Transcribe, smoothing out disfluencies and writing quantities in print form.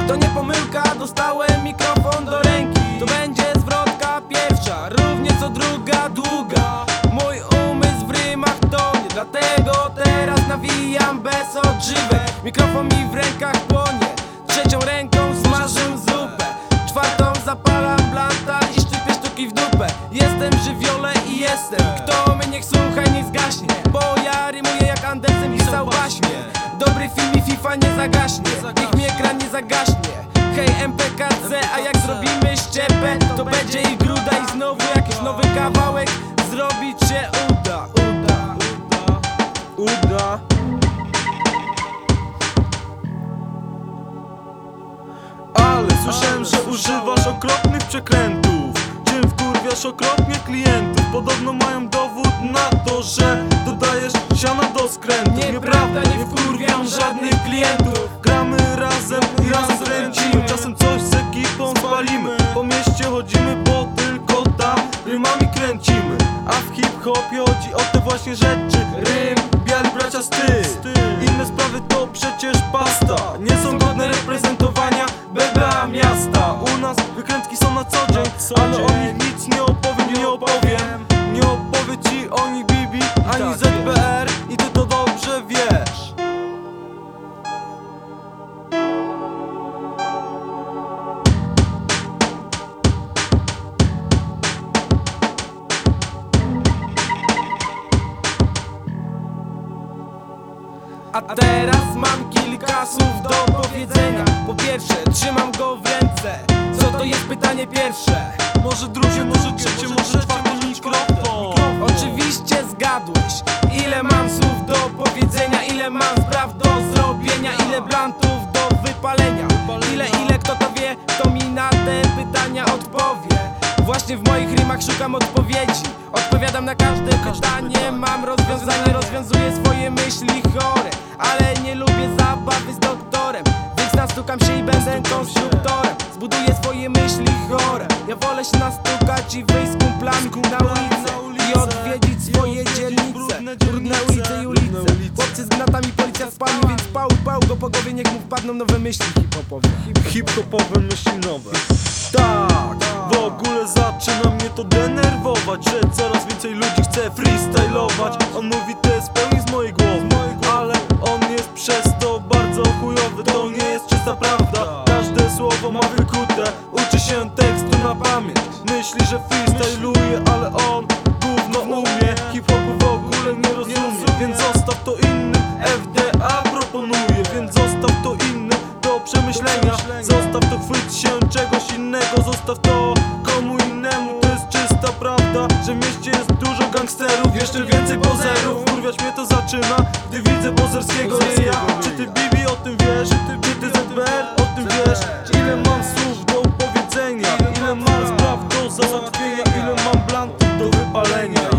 To nie pomyłka, dostałem mikrofon do ręki. To będzie zwrotka pierwsza, równie co druga długa. Mój umysł w rymach tonie, dlatego teraz nawijam bez odżywek. Mikrofon mi w rękach płonie, trzecią ręką smażę zupę, czwartą zapalam blanta i szczypię sztuki w dupę. Jestem żywiole i jestem, kto mnie niech słucha i niech zgaśnie, bo ja rymuję jak Andersen pisał baśnie. Dobry film i FIFA nie zagaśnie, niech mi ekran nie zagaśnie. Hej MPKC, a jak zrobimy ściepę, to będzie i gruda i znowu jakiś nowy kawałek zrobić się uda. Ale słyszałem, że używasz okropnych przekrętów, czym wkurwiasz okropnie klientów. Podobno mają dowód na to, że dodajesz siana do skrętu. Nieprawda, nie wkurwiam żadnych klientów. Gramy razem i razem kręcimy, czasem coś z ekipą spalimy. Po mieście chodzimy, bo tylko tam rymami kręcimy. A w hip-hopie chodzi o te właśnie rzeczy. Rym, biali bracia styl. Inne sprawy to przecież pasta, nie są godne reprezentowania BBA miasta. U nas wykrętki są na co dzień, ale o nich nic nie opowiem. Nie opowie ci o nich Bibi ani ZBR i ty to dobrze wiesz. A teraz mam kilka słów do powiedzenia. Po pierwsze, trzymam go w ręce. Co to jest pytanie pierwsze? Może drugie, może trzecie, może czwarte mikrofon. Oczywiście zgadłeś. Ile mam słów do powiedzenia, ile mam spraw do zrobienia, ile blantów do wypalenia. Ile kto to wie, kto mi na te pytania odpowie. Właśnie w moich rymach szukam odpowiedzi. Odpowiadam na każde pytanie, mam rozwiązanie, rozwiązuję swoje myśli chore. Ale nie lubię zabawy z doktorem, więc nastukam się i będę konstruktorem. Zbuduję swoje myśli chore. Ja wolę się nastukać i wyjść z kumplami na ulicę i odwiedzić swoje dzielnice, brudne ulice i ulice. Chłopcy z gnatami, policja z pami, więc pał go po głowie, niech mu wpadną nowe myśli hip-hopowe. Hip-hopowe myśli nowe. Tak, w ogóle zaczyna mnie to denerwować, że coraz więcej ludzi chce freestylować. On mówi to jest pełni z mojej głowy, ale on jest przez to bardzo chujowy. To nie jest czysta prawda, każde słowo ma wykute. Uczy się tekstu na pamięć, myśli, że freestyluje, ale on gówno umie. Hip-hopu w ogóle nie rozumie, więc zostaw to innym. FDA proponuje, więc zostaw to innym do przemyślenia. Zostaw to, chwyć się czegoś innego, zostaw to komu innemu. To jest czysta prawda, że w mieście jest dużo gangsterów, jeszcze więcej pozerów. Kurwiać mnie to zaczyna, gdy widzę pozerskiego ryja. Czy ty Bibi o tym wiesz? Czy ty ZBR o tym wiesz? Ile mam słów do powiedzenia, ile mam spraw do załatwienia, ile mam blantów do wypalenia.